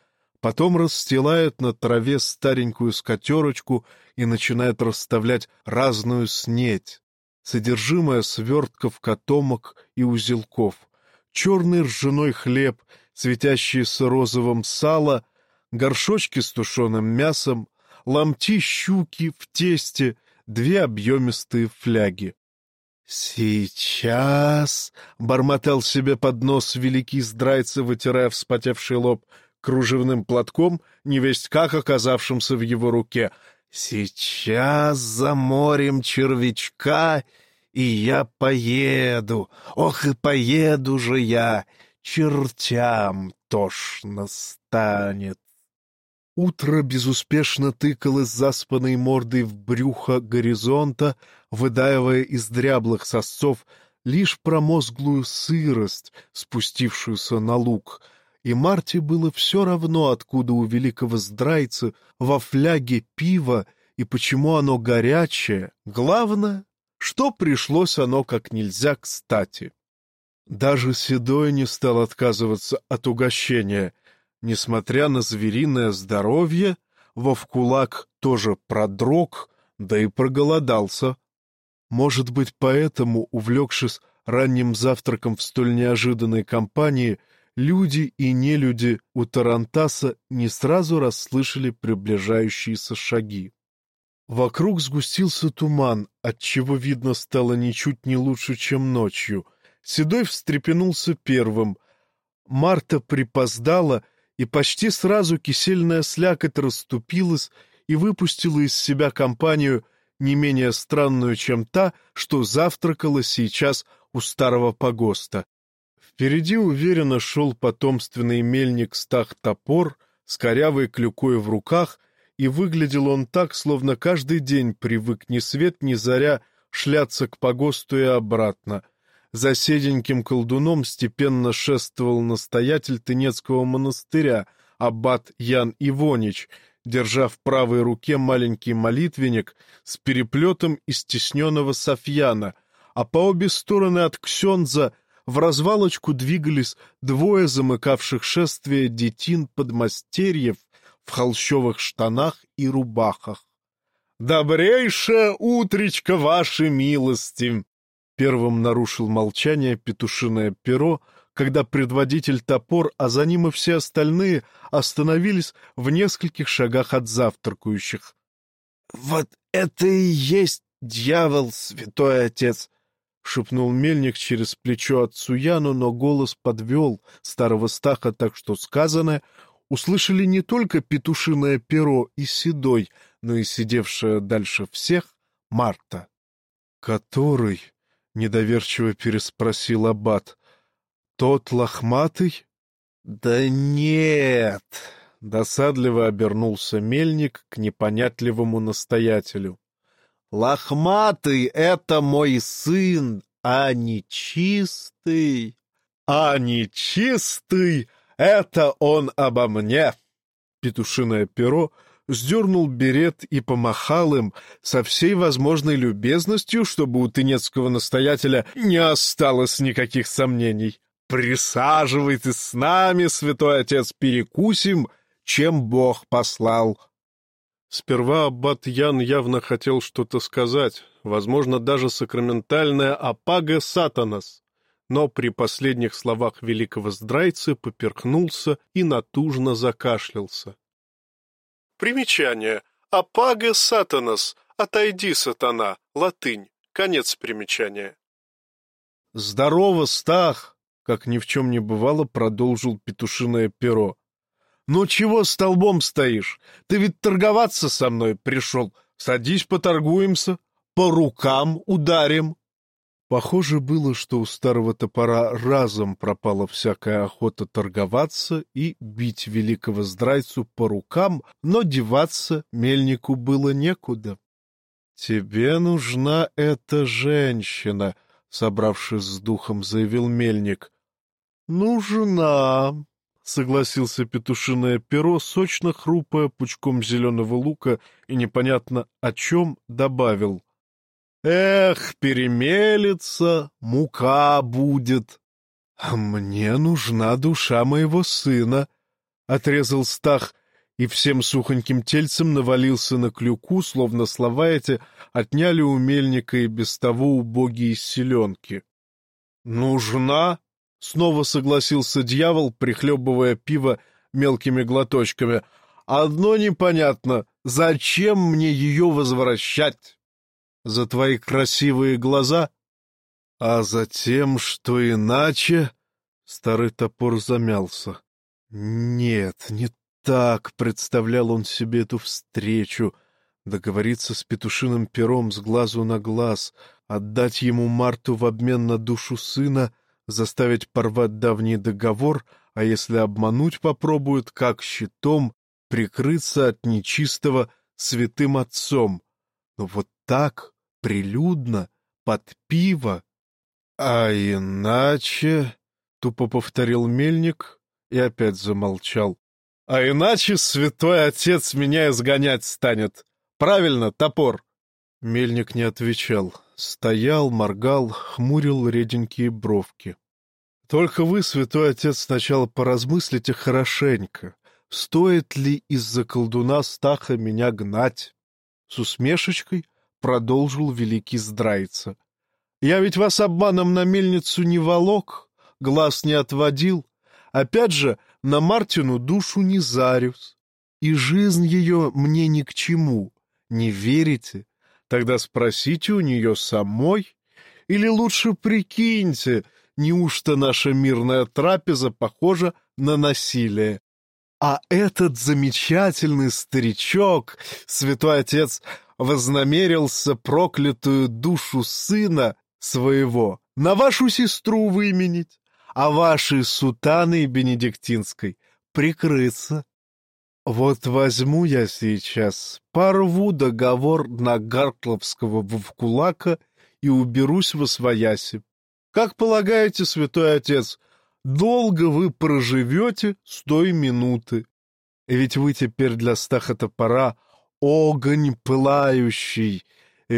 потом расстилает на траве старенькую скатерочку и начинает расставлять разную снеть, содержимое свертков, котомок и узелков, черный ржаной хлеб, светящееся розовым сало, горшочки с тушеным мясом, ломти щуки в тесте, две объемистые фляги. «Сейчас!» — бормотал себе под нос великий здрайца, вытирая вспотевший лоб кружевным платком, невесть как оказавшимся в его руке. «Сейчас заморим червячка, и я поеду. Ох, и поеду же я! Чертям тошно станет!» Утро безуспешно тыкалось заспанной мордой в брюхо горизонта, выдаивая из дряблых сосцов лишь промозглую сырость, спустившуюся на луг, и Марте было все равно, откуда у великого здрайца во фляге пиво и почему оно горячее. Главное, что пришлось оно как нельзя кстати. Даже Седой не стал отказываться от угощения. Несмотря на звериное здоровье, Вовкулак тоже продрог, да и проголодался. Может быть, поэтому, увлекшись ранним завтраком в столь неожиданной компании, люди и нелюди у тарантаса не сразу расслышали приближающиеся шаги. Вокруг сгустился туман, отчего видно стало ничуть не лучше, чем ночью. Седой встрепенулся первым. Марта припоздала, и почти сразу кисельная слякоть расступилась и выпустила из себя компанию, не менее странную, чем та, что завтракала сейчас у старого погоста. Впереди уверенно шел потомственный мельник Стах-Топор с корявой клюкой в руках, и выглядел он так, словно каждый день привык ни свет ни заря шляться к погосту и обратно. За седеньким колдуном степенно шествовал настоятель Тынецкого монастыря, аббат Ян Ивонич, держа в правой руке маленький молитвенник с переплетом из тисненного софьяна, а по обе стороны от ксенза в развалочку двигались двое замыкавших шествие детин-подмастерьев в холщовых штанах и рубахах. «Добрейшее утречко, ваши милости!» Первым нарушил молчание петушиное перо, когда предводитель Топор, а за ним и все остальные, остановились в нескольких шагах от завтракающих. — Вот это и есть дьявол, святой отец! — шепнул мельник через плечо отцу Яну, но голос подвел старого Стаха, так что сказанное услышали не только петушиное перо и Седой, но и сидевшая дальше всех Марта. — Который? — недоверчиво переспросил аббат. — Тот лохматый? — Да нет! — досадливо обернулся мельник к непонятливому настоятелю. — Лохматый — это мой сын, а нечистый... — А нечистый — это он обо мне! Петушиное перо сдернул берет и помахал им со всей возможной любезностью, чтобы у тынецкого настоятеля не осталось никаких сомнений. «Присаживайтесь с нами, святой отец, перекусим, чем Бог послал». Сперва аббат Ян явно хотел что-то сказать, возможно, даже сакраментальное «апаге сатанас», но при последних словах великого здрайцы поперхнулся и натужно закашлялся. Примечание. «Апаге сатанас», «отойди, сатана», латынь, конец примечания. «Здорово, Стах!» — как ни в чем не бывало, продолжил петушиное перо. «Ну чего столбом стоишь? Ты ведь торговаться со мной пришел. Садись, поторгуемся, по рукам ударим». Похоже было, что у старого топора разом пропала всякая охота торговаться и бить великого здрайцу по рукам, но деваться мельнику было некуда. — Тебе нужна эта женщина, — собравшись с духом, заявил мельник. — Нужна, — согласился петушиное перо, сочно хрупая пучком зеленого лука и непонятно о чем добавил. Эх, перемелется, мука будет. А мне нужна душа моего сына. — отрезал Стах и всем сухоньким тельцем навалился на клюку, словно слова эти отняли у мельника и без того убогие селенки. «Нужна?» — снова согласился дьявол, прихлебывая пиво мелкими глоточками. «Одно непонятно, зачем мне ее возвращать? За твои красивые глаза? А за тем, что иначе...» Старый топор замялся. «Нет, не так представлял он себе эту встречу. Договориться с петушиным пером с глазу на глаз, отдать ему Марту в обмен на душу сына, заставить порвать давний договор, а если обмануть попробуют, как щитом прикрыться от нечистого святым отцом. Но вот так, прилюдно, под пиво. А иначе... — тупо повторил мельник и опять замолчал. — А иначе святой отец меня изгонять станет. Правильно, топор? Мельник не отвечал. Стоял, моргал, хмурил реденькие бровки. — Только вы, святой отец, сначала поразмыслите хорошенько, стоит ли из-за колдуна Стаха меня гнать? С усмешечкой продолжил великий здрайца. — Я ведь вас обманом на мельницу не волок, глаз не отводил, опять же, на Мартину душу не зарюсь, и жизнь ее мне ни к чему. Не верите? Тогда спросите у нее самой, или лучше прикиньте, неужто наша мирная трапеза похожа на насилие? А этот замечательный старичок, святой отец, вознамерился проклятую душу сына своего на вашу сестру выменить, а вашей сутаной бенедиктинской прикрыться. Вот возьму я сейчас, порву договор на Гартловского вовкулака и уберусь восвояси. Как полагаете, святой отец, долго вы проживете с той минуты? Ведь вы теперь для Стаха топора огонь пылающий,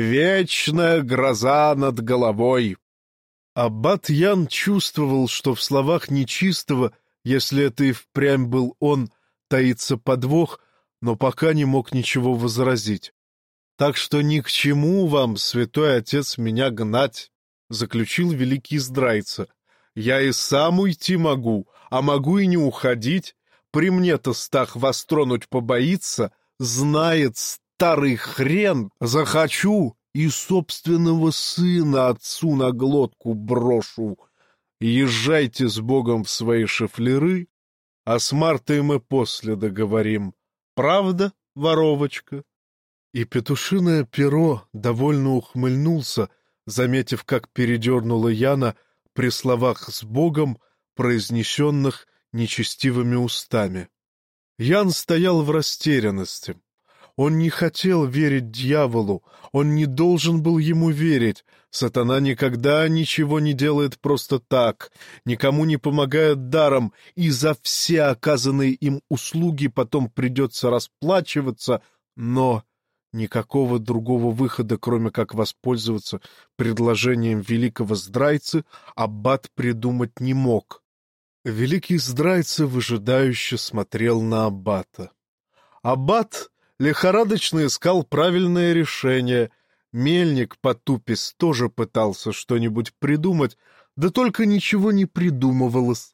вечная гроза над головой. Аббат Ян чувствовал, что в словах нечистого, если это и впрямь был он, таится подвох, но пока не мог ничего возразить. «Так что ни к чему вам, святой отец, меня гнать», — заключил великий здрайца. «Я и сам уйти могу, а могу и не уходить. При мне-то Стах вас тронуть побоится, знает старый хрен, захочу и собственного сына отцу на глотку брошу. Езжайте с Богом в свои шифлеры, а с Мартой мы после договорим. Правда, воровочка?» И петушиное перо довольно ухмыльнулся, заметив, как передернула Яна при словах «с Богом», произнесенных нечестивыми устами. Ян стоял в растерянности. Он не хотел верить дьяволу, он не должен был ему верить. Сатана никогда ничего не делает просто так, никому не помогает даром, и за все оказанные им услуги потом придется расплачиваться, но никакого другого выхода, кроме как воспользоваться предложением великого здрайцы, аббат придумать не мог. Великий здрайца выжидающе смотрел на аббата. Аббат лихорадочно искал правильное решение. Мельник, потупясь, тоже пытался что-нибудь придумать, да только ничего не придумывалось.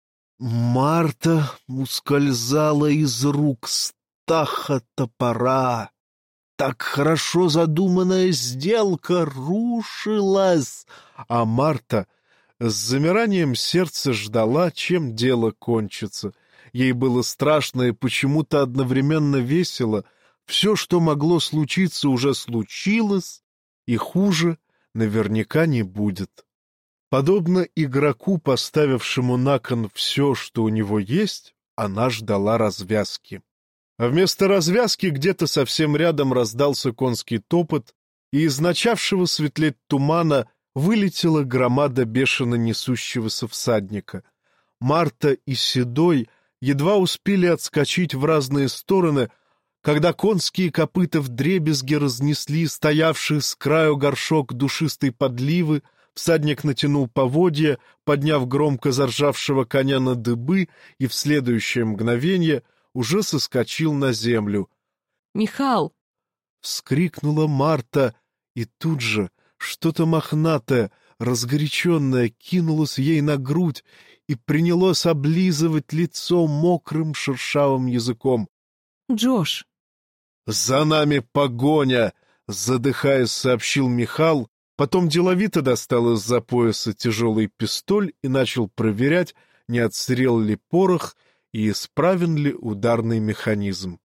Марта ускользала из рук Стаха топора. Так хорошо задуманная сделка рушилась, а Марта с замиранием сердца ждала, чем дело кончится. Ей было страшно и почему-то одновременно весело. Все, что могло случиться, уже случилось, и хуже наверняка не будет. Подобно игроку, поставившему на кон все, что у него есть, она ждала развязки. А вместо развязки где-то совсем рядом раздался конский топот, и из начавшего светлеть тумана вылетела громада бешено несущегося всадника. Марта и Седой едва успели отскочить в разные стороны, когда конские копыта вдребезги разнесли стоявший с краю горшок душистой подливы, Всадник натянул поводья, подняв громко заржавшего коня на дыбы, и в следующее мгновение уже соскочил на землю. «Михал!» — вскрикнула Марта, и тут же что-то мохнатое, разгоряченное, кинулось ей на грудь и принялось облизывать лицо мокрым шершавым языком. «Джош!» «За нами погоня!» — задыхаясь, сообщил Михал, потом деловито достал из-за пояса тяжелый пистоль и начал проверять, не отсырел ли порох и исправен ли ударный механизм.